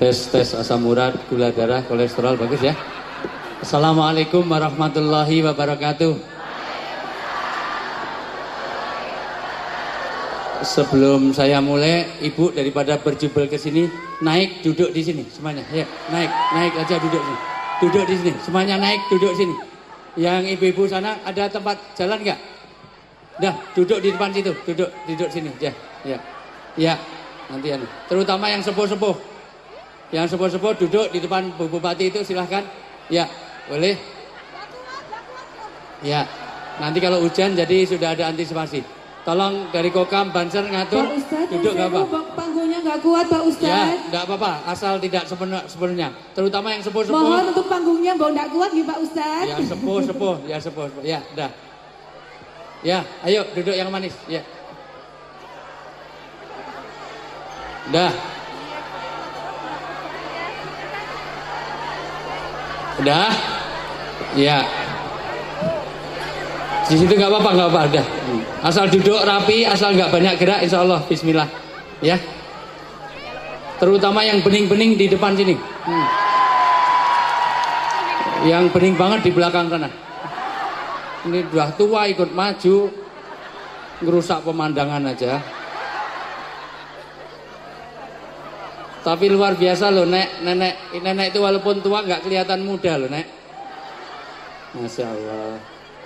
Tes asam urat, gula darah, kolesterol bagus ya. Assalamualaikum warahmatullahi wabarakatuh. Sebelum saya mulai, Ibu daripada berjubel ke sini, naik duduk di sini semuanya. Ya, naik aja duduk sini. Duduk di sini, semuanya naik duduk sini. Yang ibu-ibu sana ada tempat jalan enggak? Dah, duduk di depan situ, duduk sini aja. Ya. Nanti terutama yang sepuh-sepuh. Yang sepuh-sepuh duduk di depan Bu Bupati itu silahkan. Ya, boleh. Ya, nanti kalau hujan jadi sudah ada antisipasi. Tolong dari Kokam, Banser ngatur. Pak Ustadz, duduk nggak apa? Panggungnya nggak kuat Pak Ustadz. Ya, nggak apa-apa, asal tidak sepenuhnya. Terutama yang sepuh-sepuh. Mohon untuk panggungnya bahwa nggak kuat nih Pak Ustadz. Ya sepuh. Ya, dah. Ya, ayo duduk yang manis. Ya. Dah. Udah? Ya. Di situ nggak apa-apa, udah. Asal duduk rapi, asal nggak banyak gerak, insya Allah. Bismillah. Ya. Terutama yang bening-bening di depan sini. Yang bening banget di belakang sana. Ini udah tua ikut maju, ngerusak pemandangan aja. Tapi luar biasa loh, nenek itu walaupun tua nggak kelihatan muda loh, Nek. Masya Allah.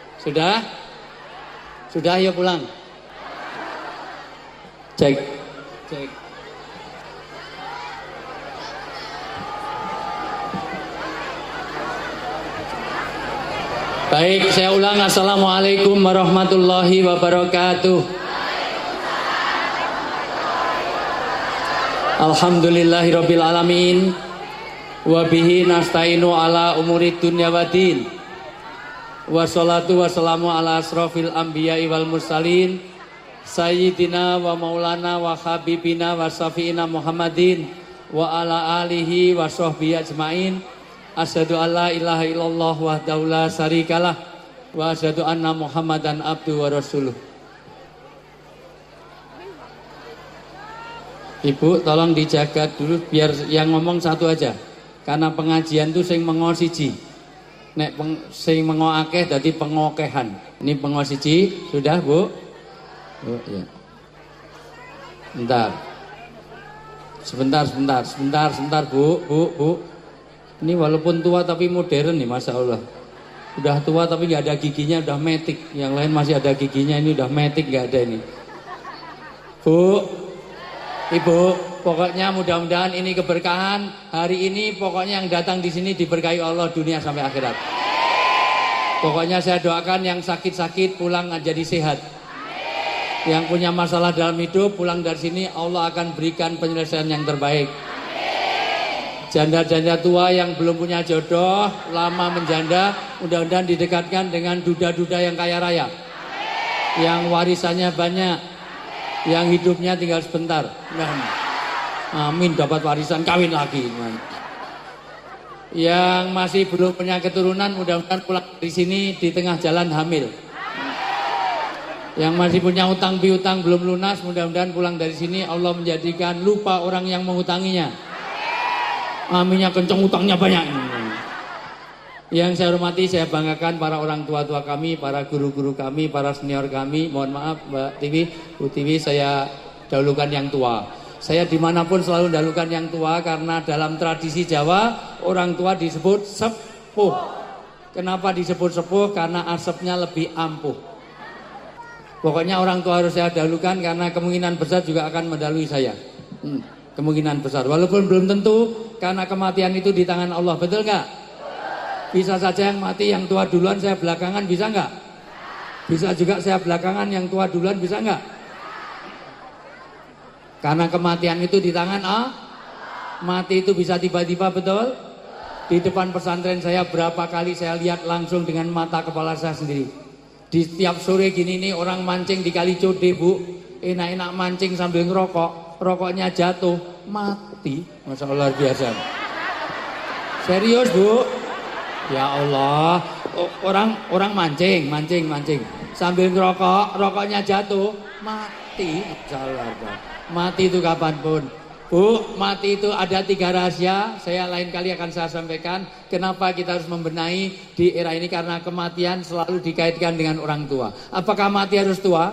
Sudah, ayo pulang. Cek. Baik, saya ulang. Assalamualaikum warahmatullahi wabarakatuh. Alhamdulillahirabbil alamin wa bihi nasta'inu ala umurid dunya waddin. Wassalatu wassalamu ala asrofil anbiya'i wal mursalin sayyidina wa maulana wa habibina wa syafi'ina Muhammadin wa ala alihi wa sahbihi ajmain. Asyhadu an la ilaha illallah wahdahu la syarikalah wa asyhadu anna Muhammadan abduhu wa rasuluh. Ibu tolong dijaga dulu biar yang ngomong satu aja. Karena pengajian tuh sing mengo siji. Nek sing mengo akeh dadi pengokehan. Ini pengo siji, sudah, Bu? Oh, ya. Sebentar, Bu. Ini walaupun tua tapi modern nih, Masya Allah. Udah tua tapi nggak ada giginya, udah metik. Yang lain masih ada giginya, ini udah metik, nggak ada ini. Bu, Ibu, pokoknya mudah-mudahan ini keberkahan. Hari ini pokoknya yang datang di sini diberkahi Allah dunia sampai akhirat. Pokoknya saya doakan yang sakit-sakit pulang jadi sehat. Yang punya masalah dalam hidup pulang dari sini Allah akan berikan penyelesaian yang terbaik. Janda-janda tua yang belum punya jodoh, lama menjanda, mudah-mudahan didekatkan dengan duda-duda yang kaya raya. Yang warisannya banyak. Yang hidupnya tinggal sebentar. Amin, dapat warisan, kawin lagi. Yang masih belum punya keturunan, mudah-mudahan pulang dari sini di tengah jalan hamil. Yang masih punya utang piutang belum lunas, mudah-mudahan pulang dari sini Allah menjadikan lupa orang yang mengutanginya. Aminnya kenceng, utangnya banyak. Yang saya hormati, saya banggakan para orang tua-tua kami, para guru-guru kami, para senior kami. Mohon maaf Mbak Tiwi, Bu Tiwi, saya dahulukan yang tua. Saya dimanapun selalu dahulukan yang tua karena dalam tradisi Jawa orang tua disebut sepuh. Kenapa disebut sepuh? Karena asapnya lebih ampuh. Pokoknya orang tua harus saya dahulukan karena kemungkinan besar juga akan mendahului saya. Kemungkinan besar, walaupun belum tentu karena kematian itu di tangan Allah, betul nggak? Bisa saja yang mati yang tua duluan, saya belakangan, bisa nggak? Bisa juga saya belakangan yang tua duluan, bisa nggak? Karena kematian itu di tangan Allah. Mati itu bisa tiba-tiba, betul? Di depan pesantren saya berapa kali saya lihat langsung dengan mata kepala saya sendiri. Di setiap sore gini nih orang mancing di Kali Code, Bu. Enak-enak mancing sambil ngerokok, rokoknya jatuh, mati. Masya Allah, luar biasa. Serius, Bu? Ya Allah, orang mancing sambil ngerokok, rokoknya jatuh, mati. Mati itu kapanpun. Bu, mati itu ada 3 rahasia. Saya lain kali akan saya sampaikan. Kenapa kita harus membenahi di era ini? Karena kematian selalu dikaitkan dengan orang tua. Apakah mati harus tua?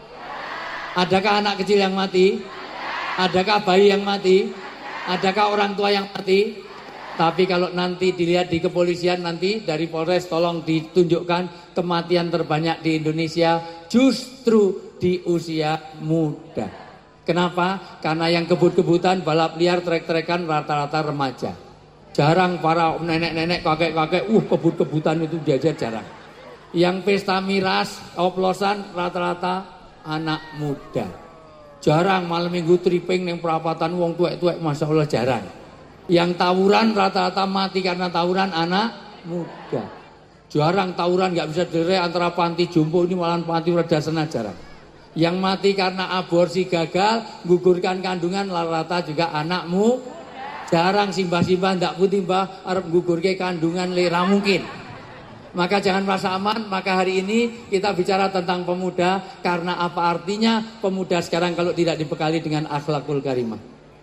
Adakah anak kecil yang mati? Adakah bayi yang mati? Adakah orang tua yang mati? Tapi kalau nanti dilihat di kepolisian nanti dari Polres tolong ditunjukkan kematian terbanyak di Indonesia justru di usia muda. Kenapa? Karena yang kebut-kebutan, balap liar, trek-trekan rata-rata remaja. Jarang para nenek-nenek, kakek-kakek, kebut-kebutan itu jajar jarang. Yang pesta miras, oplosan rata-rata anak muda. Jarang malam minggu tripping yang perapatan wong tuwek-tuwek, masya Allah jarang. Yang tawuran rata-rata mati karena tawuran anak muda. Jarang tawuran nggak bisa dirai antara panti jompo ini malah panti redasena jarang. Yang mati karena aborsi gagal, gugurkan kandungan rata-rata juga anakmu. Jarang simbah-simbah ndak putih mbah arep gugurke kandungan lera mungkin. Maka jangan merasa aman. Maka hari ini kita bicara tentang pemuda. Karena apa artinya pemuda sekarang kalau tidak dibekali dengan akhlakul karimah?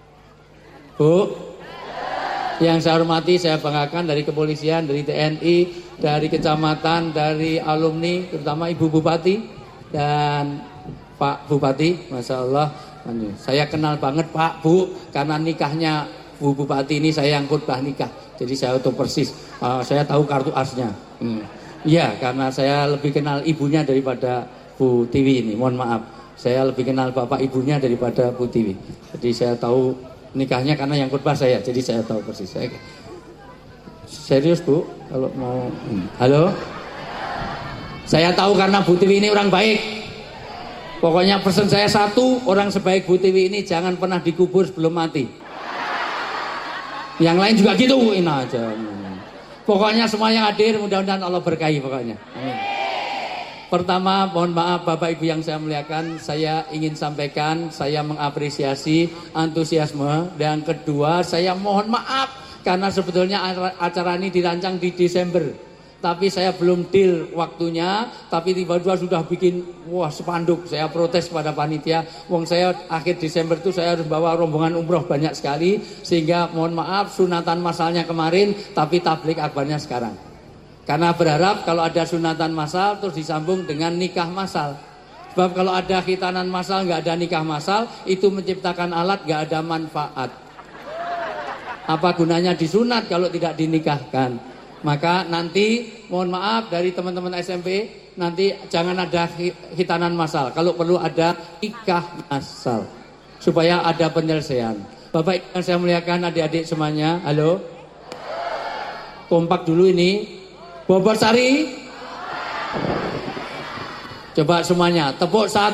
Bu, yang saya hormati, saya banggakan dari kepolisian, dari TNI, dari kecamatan, dari alumni, terutama Ibu Bupati dan Pak Bupati, Masya Allah. Saya kenal banget Pak, Bu, karena nikahnya Bu Bupati ini saya yang khutbah nikah. Jadi saya tahu persis, saya tahu kartu asnya. Iya, karena saya lebih kenal ibunya daripada Bu Tiwi ini, mohon maaf. Saya lebih kenal bapak ibunya daripada Bu Tiwi. Jadi saya tahu nikahnya karena yang khutbah saya, jadi saya tahu persis. Serius Bu, kalau mau. Halo? Saya tahu karena Bu Tiwi ini orang baik. Pokoknya pesan saya satu, orang sebaik Bu Tiwi ini jangan pernah dikubur sebelum mati. Yang lain juga gitu, ini aja. Pokoknya semua yang hadir mudah-mudahan Allah berkahi pokoknya. Amin. Pertama, mohon maaf Bapak Ibu yang saya muliakan, saya ingin sampaikan saya mengapresiasi antusiasme. Dan kedua, saya mohon maaf karena sebetulnya acara ini dirancang di Desember. Tapi saya belum deal waktunya, tapi tiba-tiba sudah bikin spanduk. Saya protes pada panitia. Wong saya akhir Desember itu saya harus bawa rombongan umroh banyak sekali, sehingga mohon maaf sunatan masalnya kemarin, tapi tablik akbarnya sekarang. Karena berharap kalau ada sunatan masal terus disambung dengan nikah masal. Sebab kalau ada khitanan masal nggak ada nikah masal, itu menciptakan alat nggak ada manfaat. Apa gunanya disunat kalau tidak dinikahkan? Maka nanti mohon maaf dari teman-teman SMP, nanti jangan ada khitanan masal. Kalau perlu ada nikah masal supaya ada penyelesaian. Bapak yang saya muliakan, adik-adik semuanya, halo. Kompak dulu ini. Bobor Sari. Coba semuanya, tepuk 1.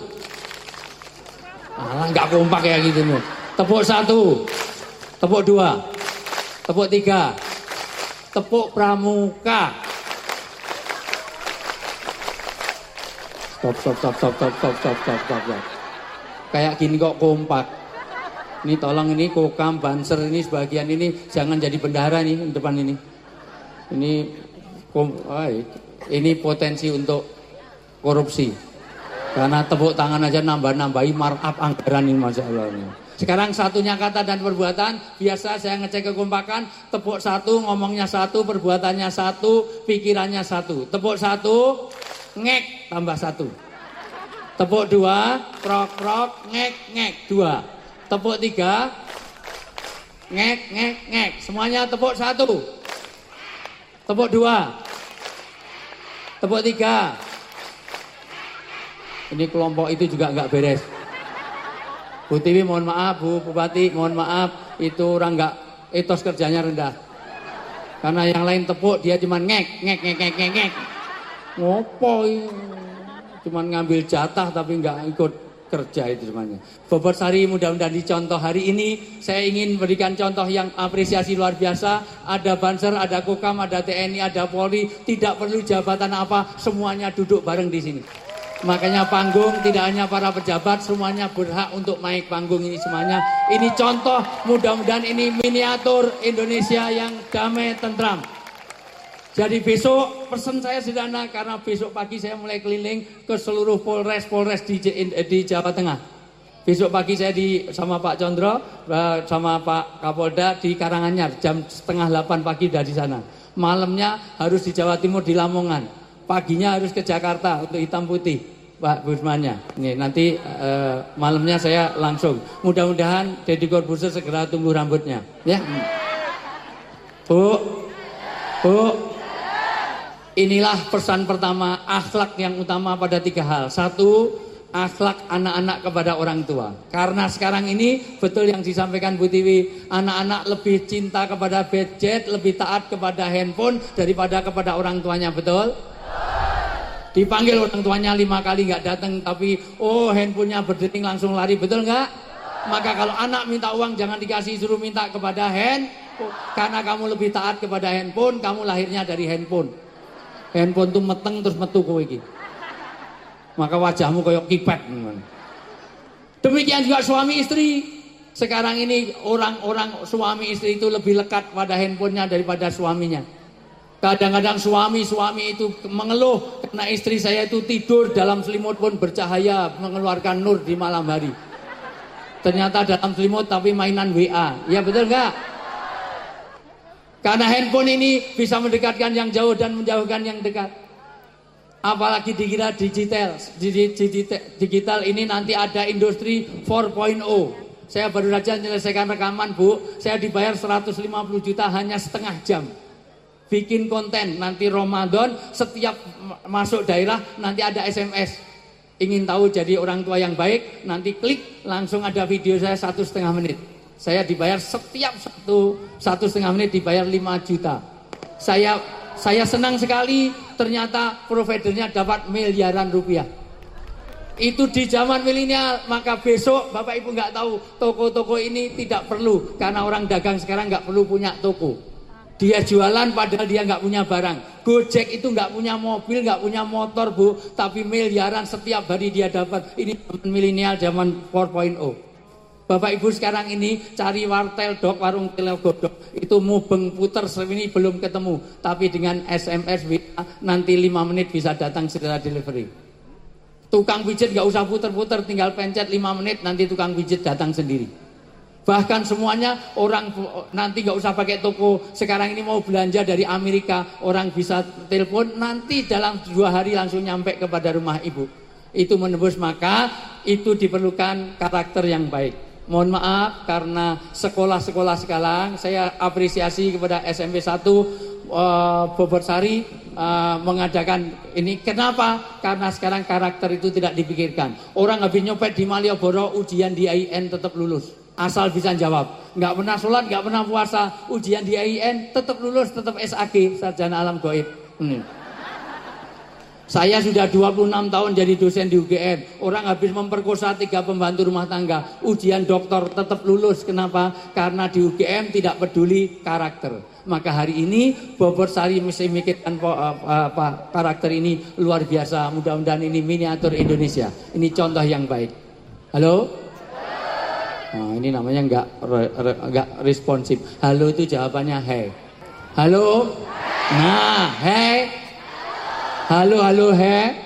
Alah enggak kompak ya gitu nih. Tepuk 1. Tepuk 2. Tepuk 3. Tepuk pramuka. Stop. Kayak gini kok kompak. Ini tolong ini kokam, banser ini sebagian ini jangan jadi bendahara nih depan ini. Ini potensi untuk korupsi. Karena tepuk tangan aja nambah-nambahi markup anggaran ini Masya Allah ini. Sekarang satunya kata dan perbuatan. Biasa saya ngecek kekompakan. Tepuk 1, ngomongnya 1, perbuatannya 1, pikirannya 1. Tepuk 1, ngek tambah 1. Tepuk 2, krok ngek 2. Tepuk 3, ngek. Semuanya tepuk 1. Tepuk 2. Tepuk 3. Ini kelompok itu juga nggak beres. Bu Tiwi mohon maaf, Bu Bupati mohon maaf, itu orang nggak etos kerjanya rendah. Karena yang lain tepuk, dia cuma ngek. Ngopo ini? Cuman ngambil jatah tapi nggak ikut kerja itu semuanya. Bobor Sari mudah-mudahan dicontoh hari ini. Saya ingin berikan contoh yang apresiasi luar biasa. Ada Banser, ada Kokam, ada TNI, ada Polri. Tidak perlu jabatan apa, semuanya duduk bareng di sini. Makanya panggung tidak hanya para pejabat, semuanya berhak untuk naik panggung ini semuanya. Ini contoh, mudah-mudahan ini miniatur Indonesia yang damai, tentram. Jadi besok pesan saya sederhana, karena besok pagi saya mulai keliling ke seluruh Polres di Jawa Tengah. Besok pagi saya sama Pak Condro, sama Pak Kapolda di Karanganyar, jam 7:30 pagi udah di sana. Malamnya harus di Jawa Timur di Lamongan. Paginya harus ke Jakarta untuk hitam putih, Pak Busmannya. Nih nanti malamnya saya langsung. Mudah-mudahan Deddy Corbuzier segera tumbuh rambutnya, ya. Bu, inilah pesan pertama, akhlak yang utama pada 3 hal. 1, akhlak anak-anak kepada orang tua. Karena sekarang ini betul yang disampaikan Bu Tiwi, anak-anak lebih cinta kepada gadget, lebih taat kepada handphone daripada kepada orang tuanya, betul? Dipanggil orang tuanya 5 kali nggak datang, tapi handphonenya berdering langsung lari, betul nggak? Maka kalau anak minta uang jangan dikasih, suruh minta kepada handphone. Karena kamu lebih taat kepada handphone, kamu lahirnya dari handphone. Handphone tuh meteng terus metu kowe iki. Maka wajahmu kayak kipet. Demikian juga suami istri. Sekarang ini orang-orang suami istri itu lebih lekat pada handphonenya daripada suaminya. Kadang-kadang suami itu mengeluh karena istri saya itu tidur dalam selimut pun bercahaya, mengeluarkan nur di malam hari. Ternyata dalam selimut tapi mainan WA. Ya betul nggak? Karena handphone ini bisa mendekatkan yang jauh dan menjauhkan yang dekat. Apalagi dikira digital ini nanti ada industri 4.0. Saya baru saja menyelesaikan rekaman, Bu. Saya dibayar 150 juta hanya setengah jam. Bikin konten, nanti Ramadan setiap masuk daerah nanti ada SMS. Ingin tahu jadi orang tua yang baik, nanti klik langsung ada video saya 1,5 menit. Saya dibayar setiap 1,5 menit dibayar 5 juta. Saya senang sekali, ternyata providernya dapat miliaran rupiah. Itu di zaman milenial, maka besok Bapak Ibu nggak tahu toko-toko ini tidak perlu, karena orang dagang sekarang nggak perlu punya toko. Dia jualan padahal dia nggak punya barang. Gojek itu nggak punya mobil, nggak punya motor, Bu, tapi miliaran setiap hari dia dapat. Ini zaman milenial, zaman 4.0. Bapak Ibu sekarang ini cari wartel dok, warung telegodok, itu mubeng puter ini belum ketemu, tapi dengan SMS nanti 5 menit bisa datang setelah delivery. Tukang pijit gak usah puter-puter, tinggal pencet 5 menit nanti tukang pijit datang sendiri. Bahkan semuanya orang nanti gak usah pakai toko. Sekarang ini mau belanja dari Amerika, orang bisa telepon, nanti dalam 2 hari langsung nyampe kepada rumah ibu. Itu menembus, maka itu diperlukan karakter yang baik. Mohon maaf karena sekolah-sekolah sekarang saya apresiasi kepada SMP 1 Boborsari mengadakan ini. Kenapa? Karena sekarang karakter itu tidak dipikirkan. Orang habis nyopet di Malioboro ujian di AIN tetap lulus, asal bisa jawab. Nggak pernah sholat, nggak pernah puasa, ujian di AIN tetap lulus, tetap SAG, sarjana alam gaib. Saya sudah 26 tahun jadi dosen di UGM. Orang habis memperkosa 3 pembantu rumah tangga, ujian doktor tetap lulus. Kenapa? Karena di UGM tidak peduli karakter. Maka hari ini Boborsari mesti mikirkan karakter ini luar biasa. Mudah-mudahan ini miniatur Indonesia. Ini contoh yang baik. Halo? Nah, ini namanya enggak responsif. Halo itu jawabannya hey. Halo? Nah, hey. Halo, he.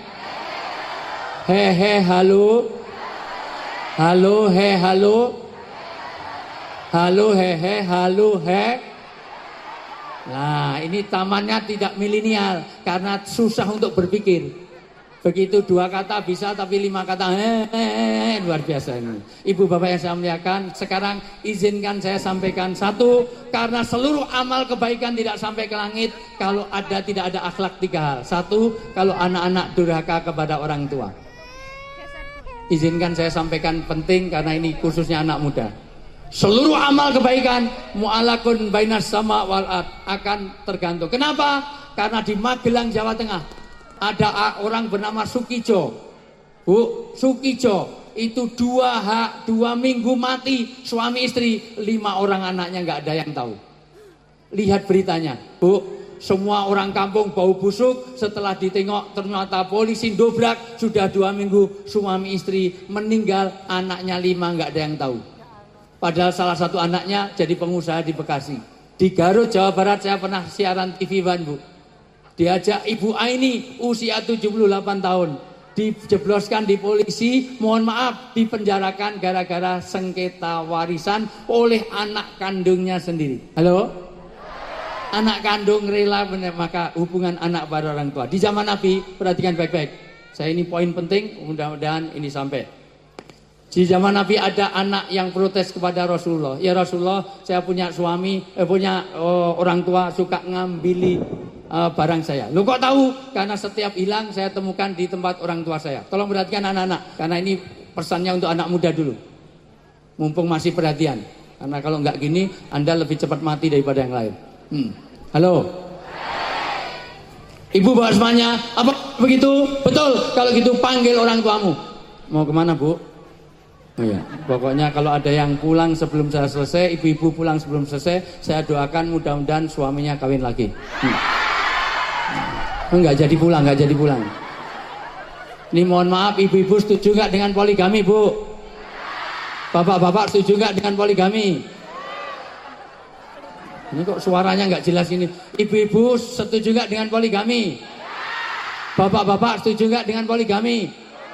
He, halo. Halo, he, halo. Halo, he, halo, he. Nah, ini tamannya tidak milenial karena susah untuk berpikir. Begitu 2 kata bisa, tapi 5 kata luar biasa ini. Ibu bapak yang saya muliakan, sekarang izinkan saya sampaikan 1, karena seluruh amal kebaikan tidak sampai ke langit kalau tidak ada akhlak 3 hal. 1, kalau anak-anak durhaka kepada orang tua. Izinkan saya sampaikan penting karena ini khususnya anak muda. Seluruh amal kebaikan mu'alakun bainas sama wal ard akan tergantung. Kenapa? Karena di Magelang, Jawa Tengah ada orang bernama Sukijo. Bu, Sukijo itu 2 minggu mati suami istri, 5 orang anaknya nggak ada yang tahu. Lihat beritanya, Bu. Semua orang kampung bau busuk. Setelah ditengok ternyata polisi dobrak. Sudah 2 minggu suami istri meninggal, anaknya 5 nggak ada yang tahu. Padahal salah satu anaknya jadi pengusaha di Bekasi. Di Garut, Jawa Barat saya pernah siaran TV One, Bu. Diajak Ibu Aini usia 78 tahun. dijebloskan di polisi, mohon maaf dipenjarakan gara-gara sengketa warisan oleh anak kandungnya sendiri. Halo? Anak kandung rela, maka hubungan anak pada orang tua. Di zaman Nabi, perhatikan baik-baik. Saya ini poin penting, mudah-mudahan ini sampai. Di zaman Nabi ada anak yang protes kepada Rasulullah. Ya Rasulullah, saya punya suami, orang tua suka ngambili barang saya. Lu kok tahu? Karena setiap hilang saya temukan di tempat orang tua saya. Tolong perhatikan anak-anak, karena ini pesannya untuk anak muda dulu. Mumpung masih perhatian. Karena kalau nggak gini, Anda lebih cepat mati daripada yang lain. Halo? Ibu bawa semuanya, apa begitu? Betul, kalau gitu panggil orang tuamu. Mau kemana, Bu? Oh ya, pokoknya kalau ada yang pulang sebelum saya selesai, ibu-ibu pulang sebelum selesai, saya doakan mudah-mudahan suaminya kawin lagi. Enggak jadi pulang. Ini mohon maaf, ibu-ibu setuju nggak dengan poligami, Bu? Bapak-bapak setuju nggak dengan poligami? Ini kok suaranya nggak jelas ini. Ibu-ibu setuju nggak dengan poligami? Bapak-bapak setuju nggak dengan poligami?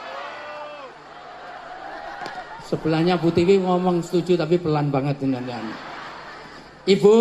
Sebelahnya Bu Tiwi ngomong setuju tapi pelan banget ini. Ibu,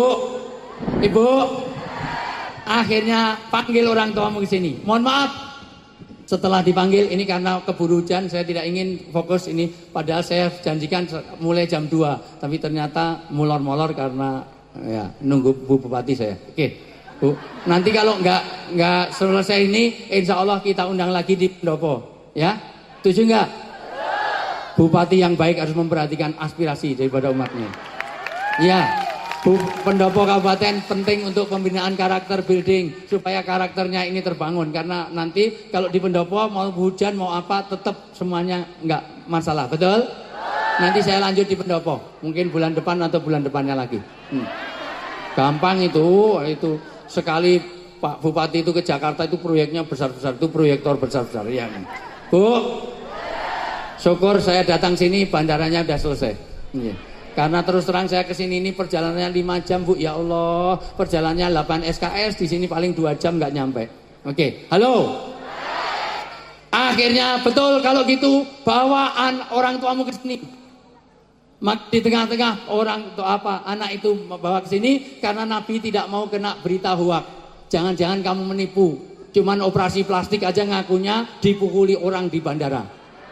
akhirnya panggil orang tuamu ke sini. Mohon maaf, setelah dipanggil ini karena keburu hujan, saya tidak ingin fokus ini. Padahal saya janjikan mulai jam 2, tapi ternyata molor-molor karena ya nunggu Bu Bupati saya. Oke, Bu. Nanti kalau nggak selesai ini, insya Allah kita undang lagi di pendopo. Ya, setuju nggak? Bupati yang baik harus memperhatikan aspirasi daripada umatnya. Ya. Pendopo kabupaten penting untuk pembinaan karakter building supaya karakternya ini terbangun, karena nanti kalau di pendopo mau hujan mau apa tetap semuanya nggak masalah, betul? Nanti saya lanjut di pendopo mungkin bulan depan atau bulan depannya lagi. Gampang itu sekali Pak Bupati itu ke Jakarta itu proyeknya besar-besar, itu proyektor besar-besar ya. Bu, syukur saya datang sini bandaranya udah selesai. Karena terus terang saya kesini ini perjalanannya 5 jam, Bu. Ya Allah, perjalanannya 8 SKS, di sini paling 2 jam nggak nyampe. Oke, halo. Akhirnya betul kalau gitu bawaan orang tuamu ke sini. Di tengah-tengah anak itu bawa ke sini karena Nabi tidak mau kena berita hoak. Jangan-jangan kamu menipu. Cuman operasi plastik aja ngakunya dipukuli orang di bandara.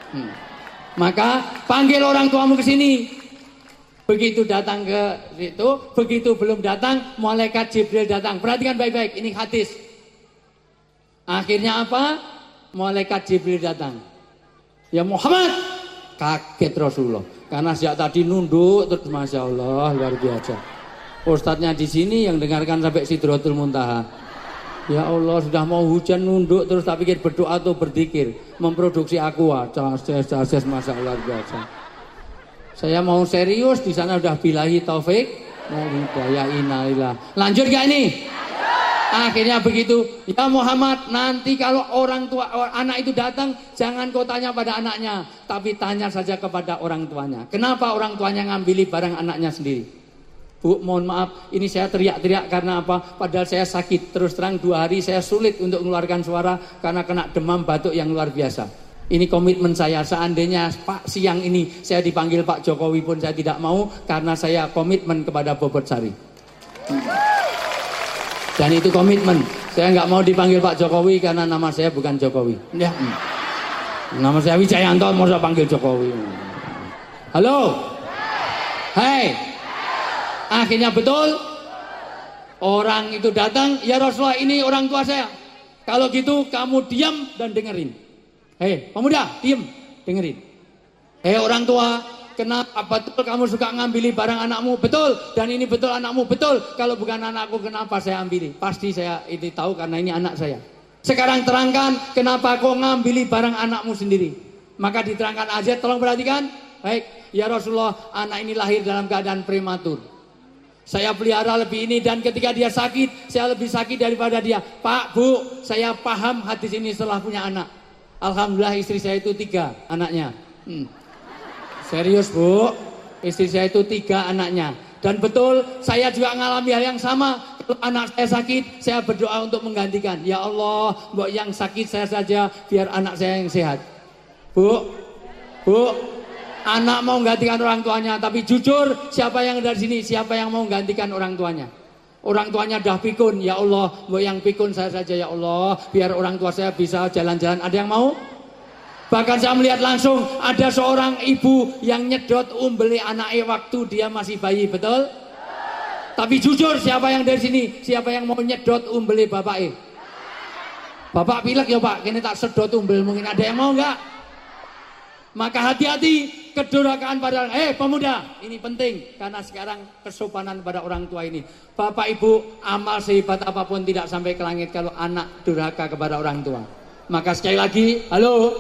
Maka panggil orang tuamu ke sini. Begitu datang ke situ, begitu belum datang, malaikat Jibril datang. Perhatikan baik-baik, ini hadis. Akhirnya apa? Malaikat Jibril datang. Ya Muhammad, kaget Rasulullah. Karena sejak tadi nunduk terus, masya Allah luar biasa. Ustadznya di sini yang dengarkan sampai Sidratul Muntaha. Ya Allah, sudah mau hujan nunduk terus tak pikir berdoa atau berzikir, memproduksi aqua. Cases masya Allah luar biasa. Saya mau serius, di sana udah bilahi taufik, ya innalillah. Lanjut gak ini? Akhirnya begitu, ya Muhammad, nanti kalau anak itu datang, jangan kau tanya pada anaknya, tapi tanya saja kepada orang tuanya. Kenapa orang tuanya ngambili barang anaknya sendiri? Bu, mohon maaf, ini saya teriak-teriak karena apa? Padahal saya sakit, terus terang 2 hari saya sulit untuk mengeluarkan suara karena kena demam batuk yang luar biasa. Ini komitmen saya, seandainya Pak siang ini saya dipanggil Pak Jokowi pun saya tidak mau, karena saya komitmen kepada Bobot Sari. Dan itu komitmen, saya nggak mau dipanggil Pak Jokowi karena nama saya bukan Jokowi. Ya. Nama saya Wijayanto, mau saya panggil Jokowi. Halo, hai. Akhirnya betul, orang itu datang, ya Rasulullah ini orang tua saya. Kalau gitu kamu diam dan dengerin. Hei pemuda, diem, dengerin. Hei orang tua, kenapa betul kamu suka ngambili barang anakmu? Betul, dan ini betul anakmu? Betul. Kalau bukan anakku, kenapa saya ambili? Pasti saya ini tahu karena ini anak saya. Sekarang terangkan, kenapa kau ngambili barang anakmu sendiri? Maka diterangkan aja, tolong perhatikan. Baik, ya Rasulullah, anak ini lahir dalam keadaan prematur. Saya pelihara lebih ini, dan ketika dia sakit, saya lebih sakit daripada dia. Pak, Bu, saya paham hadis ini setelah punya anak. Alhamdulillah istri saya itu 3 anaknya. Serius Bu, istri saya itu 3 anaknya. Dan betul saya juga mengalami hal yang sama. kalau anak saya sakit, saya berdoa untuk menggantikan. Ya Allah, mbok yang sakit saya saja, biar anak saya yang sehat. Bu, anak mau menggantikan orang tuanya, tapi jujur, siapa yang dari sini, siapa yang mau menggantikan orang tuanya? Orang tuanya dah pikun, ya Allah, mbok yang pikun saya saja ya Allah, biar orang tua saya bisa jalan-jalan. Ada yang mau? Bahkan saya melihat langsung ada seorang ibu yang nyedot umbeli anaknya waktu dia masih bayi, betul? Tapi jujur, siapa yang dari sini, siapa yang mau nyedot umbeli bapaknya? Bapak pilek ya Pak, kini tak sedot umbel, mungkin ada yang mau enggak? Maka hati-hati kedurhakaan pada pemuda, ini penting karena sekarang kesopanan pada orang tua ini. Bapak Ibu, amal sehebat apapun tidak sampai ke langit kalau anak durhaka kepada orang tua. Maka sekali lagi, halo.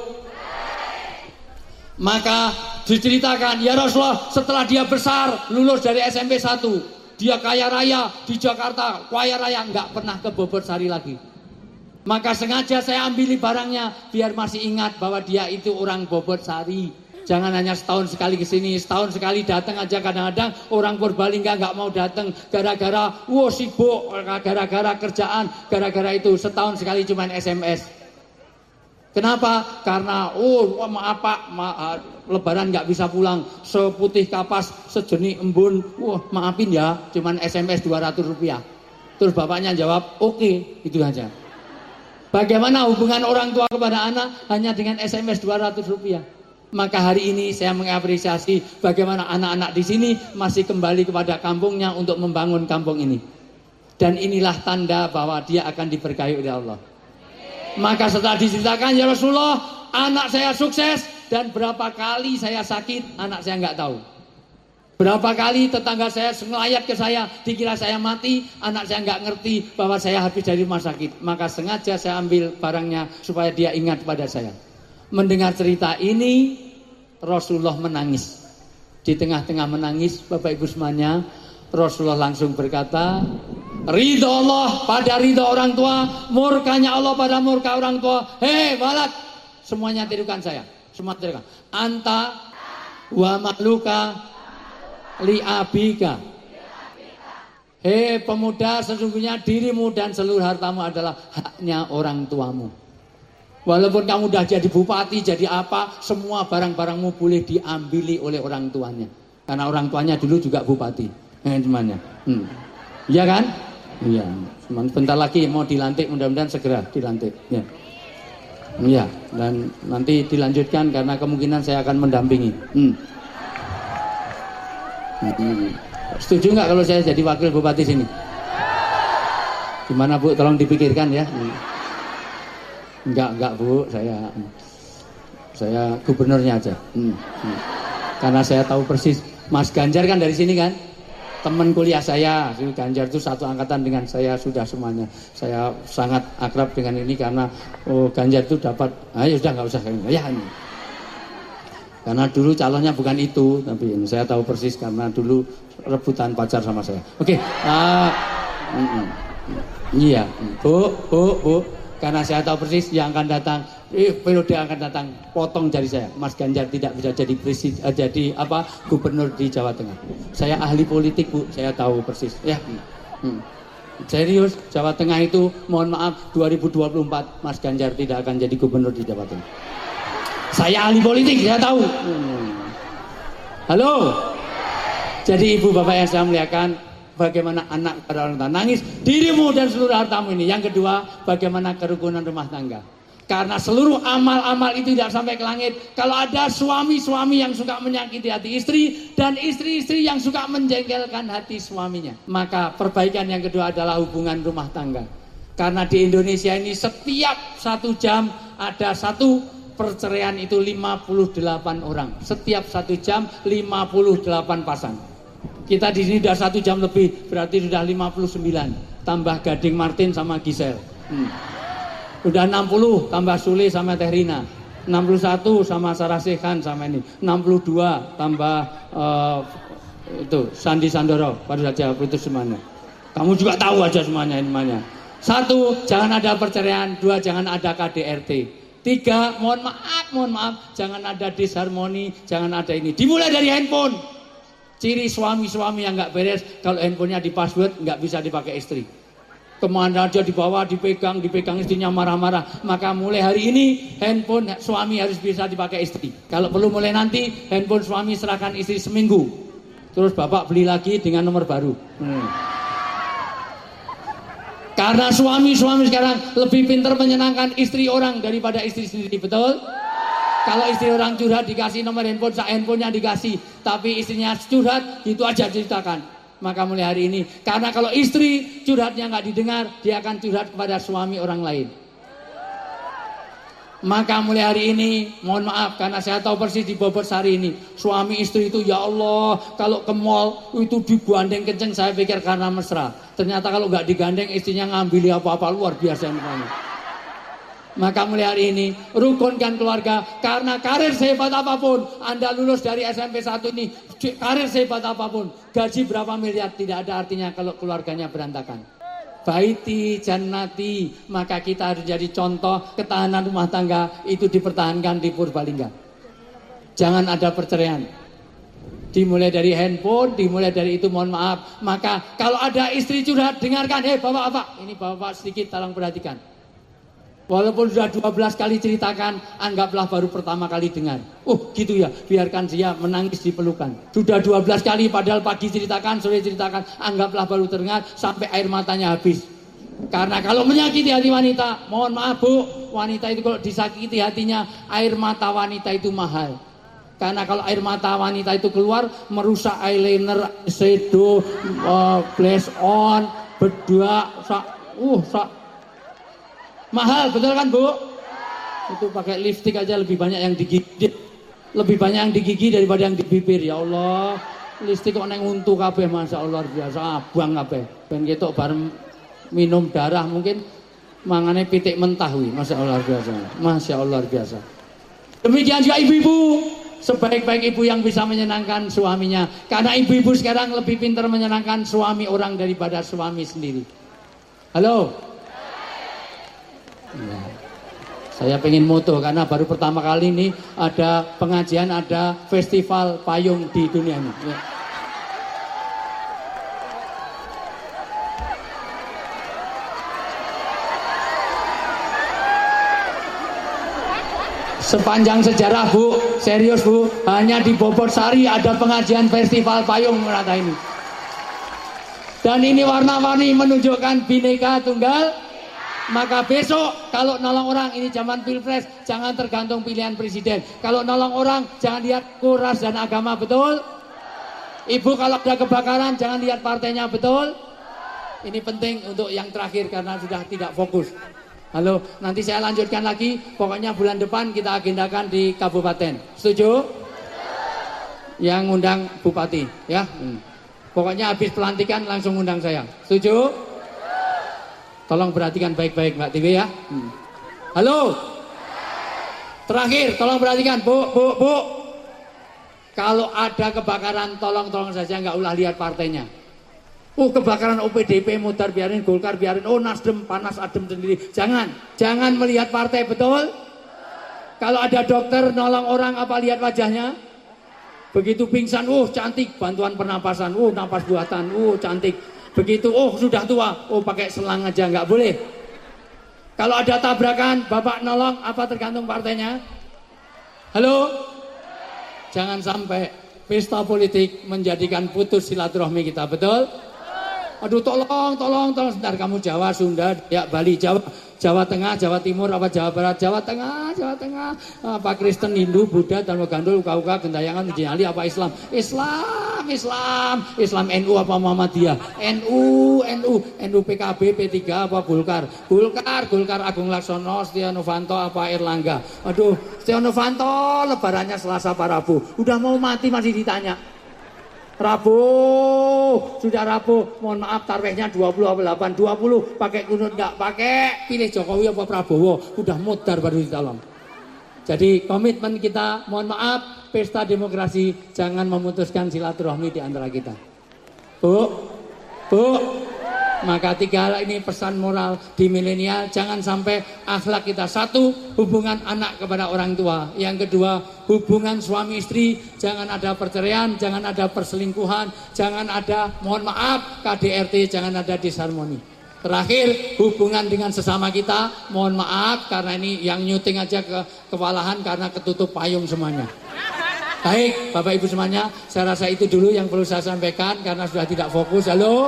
Maka diceritakan, ya Rasulullah, setelah dia besar, lulus dari SMP 1, dia kaya raya di Jakarta, kaya raya, nggak pernah ke Bobotsari lagi. Maka sengaja saya ambil barangnya biar masih ingat bahwa dia itu orang Bobotsari. Jangan hanya setahun sekali ke sini, setahun sekali datang aja, kadang-kadang orang Purbalingga nggak mau datang gara-gara sibuk, gara-gara kerjaan, gara-gara itu setahun sekali cuman SMS. Kenapa? Karena maaf Pak, Lebaran nggak bisa pulang, seputih kapas, sejenis embun, maafin ya, cuman SMS 200 rupiah. Terus bapaknya jawab, oke, itu aja. Bagaimana hubungan orang tua kepada anak hanya dengan SMS 200 rupiah. Maka hari ini saya mengapresiasi bagaimana anak-anak di sini masih kembali kepada kampungnya untuk membangun kampung ini. Dan inilah tanda bahwa dia akan diberkahi oleh Allah. Maka setelah diceritakan, ya Rasulullah, anak saya sukses dan berapa kali saya sakit, anak saya nggak tahu. Berapa kali tetangga saya ngelayat ke saya, dikira saya mati, anak saya nggak ngerti bahwa saya habis dari rumah sakit. Maka sengaja saya ambil barangnya supaya dia ingat pada saya. Mendengar cerita ini, Rasulullah menangis. Di tengah-tengah menangis, Bapak Ibu semuanya, Rasulullah langsung berkata, ridho Allah pada ridho orang tua, murkanya Allah pada murka orang tua. Hei walad, semuanya tirukan saya. Semua tirukan. Anta wa makluka li abika. Hei pemuda, sesungguhnya dirimu dan seluruh hartamu adalah haknya orang tuamu. Walaupun kamu udah jadi bupati, jadi apa, semua barang-barangmu boleh diambili oleh orang tuanya. Karena orang tuanya dulu juga bupati. Semuanya. Iya kan? Iya. Bentar lagi mau dilantik, mudah-mudahan segera dilantik. Ya. Iya. Dan nanti dilanjutkan karena kemungkinan saya akan mendampingi. Setuju nggak kalau saya jadi wakil bupati sini? Gimana Bu? Tolong dipikirkan ya. Enggak Bu, saya gubernurnya aja. Karena saya tahu persis Mas Ganjar kan dari sini kan, teman kuliah saya. Ganjar itu satu angkatan dengan saya sudah semuanya. Saya sangat akrab dengan ini karena Ganjar itu dapat. Ya sudah nggak usah ya ini. Karena dulu calonnya bukan itu, tapi saya tahu persis karena dulu rebutan pacar sama saya. Oke. Iya, Bu. Karena saya tahu persis yang akan datang, periode akan datang, potong jari saya. Mas Ganjar tidak bisa jadi gubernur di Jawa Tengah. Saya ahli politik Bu, saya tahu persis. Ya, serius, Jawa Tengah itu, mohon maaf, 2024 Mas Ganjar tidak akan jadi gubernur di Jawa Tengah. Saya ahli politik, saya tahu. Halo. Jadi ibu bapak yang saya muliakan, bagaimana anak pada orang tua nangis, dirimu dan seluruh hartamu ini. Yang kedua, bagaimana kerukunan rumah tangga. Karena seluruh amal-amal itu tidak sampai ke langit kalau ada suami-suami yang suka menyakiti hati istri dan istri-istri yang suka menjengkelkan hati suaminya. Maka perbaikan yang kedua adalah hubungan rumah tangga. Karena di Indonesia ini setiap 1 jam ada satu perceraian, itu 58 orang. Setiap 1 jam 58 pasang. Kita di sini sudah 1 jam lebih, berarti sudah 59. Tambah Gading Martin sama Gisel. Udah 60, tambah Sule sama Teh Rina. 61 sama Sarah Sekhan sama ini. 62 tambah itu Sandi Sandoro. Baru saja itu semuanya. Kamu juga tahu aja semuanya ini semuanya. 1, jangan ada perceraian. 2, jangan ada KDRT. 3, mohon maaf, jangan ada disharmoni, jangan ada ini. Dimulai dari handphone. Ciri suami-suami yang nggak beres, kalau handphonenya di password nggak bisa dipakai istri. Kemana aja dibawa, dipegang istrinya marah-marah. Maka mulai hari ini handphone suami harus bisa dipakai istri. Kalau perlu mulai nanti handphone suami serahkan istri seminggu. Terus bapak beli lagi dengan nomor baru. Karena suami-suami sekarang lebih pintar menyenangkan istri orang daripada istri sendiri, betul? Kalau istri orang curhat dikasih nomor handphone, handphonenya dikasih, tapi istrinya curhat gitu aja ceritakan. Maka mulai hari ini, karena kalau istri curhatnya nggak didengar, dia akan curhat kepada suami orang lain. Maka mulai hari ini, mohon maaf karena saya tahu persis di Bobotsari ini, suami istri itu ya Allah, kalau ke mall itu digandeng kenceng, saya pikir karena mesra. Ternyata kalau nggak digandeng istrinya ngambil apa-apa, luar biasa namanya. Maka mulai hari ini rukunkan keluarga, karena karir sehebat apapun Anda lulus dari SMP 1 ini, karir sehebat apapun, gaji berapa miliar tidak ada artinya kalau keluarganya berantakan. Baiti jannati, maka kita harus jadi contoh ketahanan rumah tangga itu dipertahankan di Purbalingga. Jangan ada perceraian. Dimulai dari handphone, dimulai dari itu, mohon maaf. Maka kalau ada istri curhat, dengarkan, bapak-bapak, ini bapak sedikit tolong perhatikan. Walaupun sudah 12 kali ceritakan, anggaplah baru pertama kali dengar. Oh gitu ya, biarkan dia menangis di pelukan. Sudah 12 kali padahal pagi ceritakan, sore ceritakan, anggaplah baru terdengar sampai air matanya habis. Karena kalau menyakiti hati wanita, mohon maaf bu, wanita itu kalau disakiti hatinya, air mata wanita itu mahal. Karena kalau air mata wanita itu keluar, merusak eyeliner, shadow, blush on, bedak, mahal, betul kan bu? Itu pakai lipstik aja lebih banyak yang digigit, lebih banyak yang digigit daripada yang di bibir. Ya Allah, lipstik kok neng untu kabeh, masya Allah biasa, abang kabeh. Ben ketok bareng minum darah mungkin mangane pitik mentah wi, masya Allah biasa, masya Allah biasa. Demikian juga ibu-ibu, sebaik-baik ibu yang bisa menyenangkan suaminya, karena ibu-ibu sekarang lebih pintar menyenangkan suami orang daripada suami sendiri. Halo. Ya. Saya pengen moto karena baru pertama kali ini ada pengajian, ada festival payung di dunia ini. Ya. Sepanjang sejarah bu, serius bu, hanya di Bobotsari ada pengajian festival payung rata ini. Dan ini warna-warni menunjukkan Bhinneka Tunggal. Maka besok kalau nolong orang, ini zaman pilpres, jangan tergantung pilihan presiden. Kalau nolong orang jangan lihat ras dan agama, betul? Ibu kalau ada kebakaran jangan lihat partainya, betul? Ini penting untuk yang terakhir karena sudah tidak fokus. Halo, nanti saya lanjutkan lagi. Pokoknya bulan depan kita agendakan di kabupaten. Setuju? Yang ngundang bupati, ya. Pokoknya habis pelantikan langsung undang saya. Setuju? Tolong perhatikan baik-baik Mbak TV ya. Halo. Terakhir, tolong perhatikan bu. Kalau ada kebakaran, tolong saja nggak ulah lihat partainya. Kebakaran OPDP mutar biarin, Golkar biarin, Nasdem panas adem sendiri. Jangan melihat partai, betul? Kalau ada dokter nolong orang, apa lihat wajahnya? Begitu pingsan, cantik, bantuan pernapasan, napas buatan, cantik. Begitu, sudah tua, pakai selang aja, nggak boleh. Kalau ada tabrakan, bapak nolong, apa tergantung partainya? Halo? Jangan sampai pesta politik menjadikan putus silaturahmi kita, betul? Aduh, tolong, sebentar, kamu Jawa, Sunda, ya Bali, Jawa Tengah, Jawa Timur, apa Jawa Barat, Jawa Tengah, apa Kristen, Hindu, Buddha, Dharma Gandul, Uka-Uka, Gentayangan, Jinali, apa Islam, NU apa Muhammadiyah, NU, PKB, P3 apa Golkar, Agung Laksono, Setia Novanto apa Erlangga. Aduh, Setia Novanto lebarannya Selasa apa Rabu, udah mau mati masih ditanya. Sudah Rabu, mohon maaf tarwehnya 20 apa 20, pakai kunut nggak pakai, pilih Jokowi apa Prabowo, udah modar baru ditolong. Jadi komitmen kita, mohon maaf, pesta demokrasi jangan memutuskan silaturahmi di antara kita. Bu, Maka 3 hal ini pesan moral di milenial, jangan sampai akhlak kita. 1, hubungan anak kepada orang tua. Yang kedua, hubungan suami istri, jangan ada perceraian, jangan ada perselingkuhan, jangan ada, mohon maaf, KDRT, jangan ada disharmoni. Terakhir, hubungan dengan sesama kita, mohon maaf karena ini yang nyuting aja kewalahan karena ketutup payung semuanya. Baik, Bapak Ibu semuanya, saya rasa itu dulu yang perlu saya sampaikan karena sudah tidak fokus. Halo.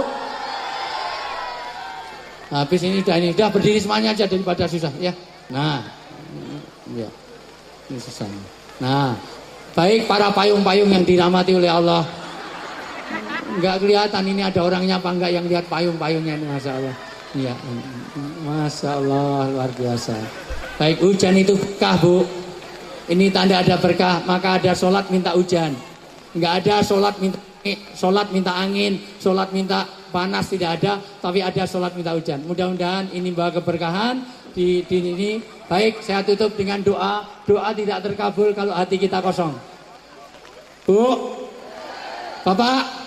Habis ini udah berdiri semuanya aja daripada susah ya. Nah, ya, ini susah. Nah, baik para payung-payung yang dirahmati oleh Allah. Enggak kelihatan ini ada orangnya apa enggak yang lihat payung-payungnya ini, masya Allah. Iya, masya Allah luar biasa. Baik, hujan itu berkah Bu. Ini tanda ada berkah, maka ada sholat minta hujan. Enggak ada sholat minta angin, sholat minta panas, tidak ada, tapi ada sholat minta hujan. Mudah-mudahan ini membawa keberkahan di ini. Baik, saya tutup dengan doa. Doa tidak terkabul kalau hati kita kosong. Bu, Bapak,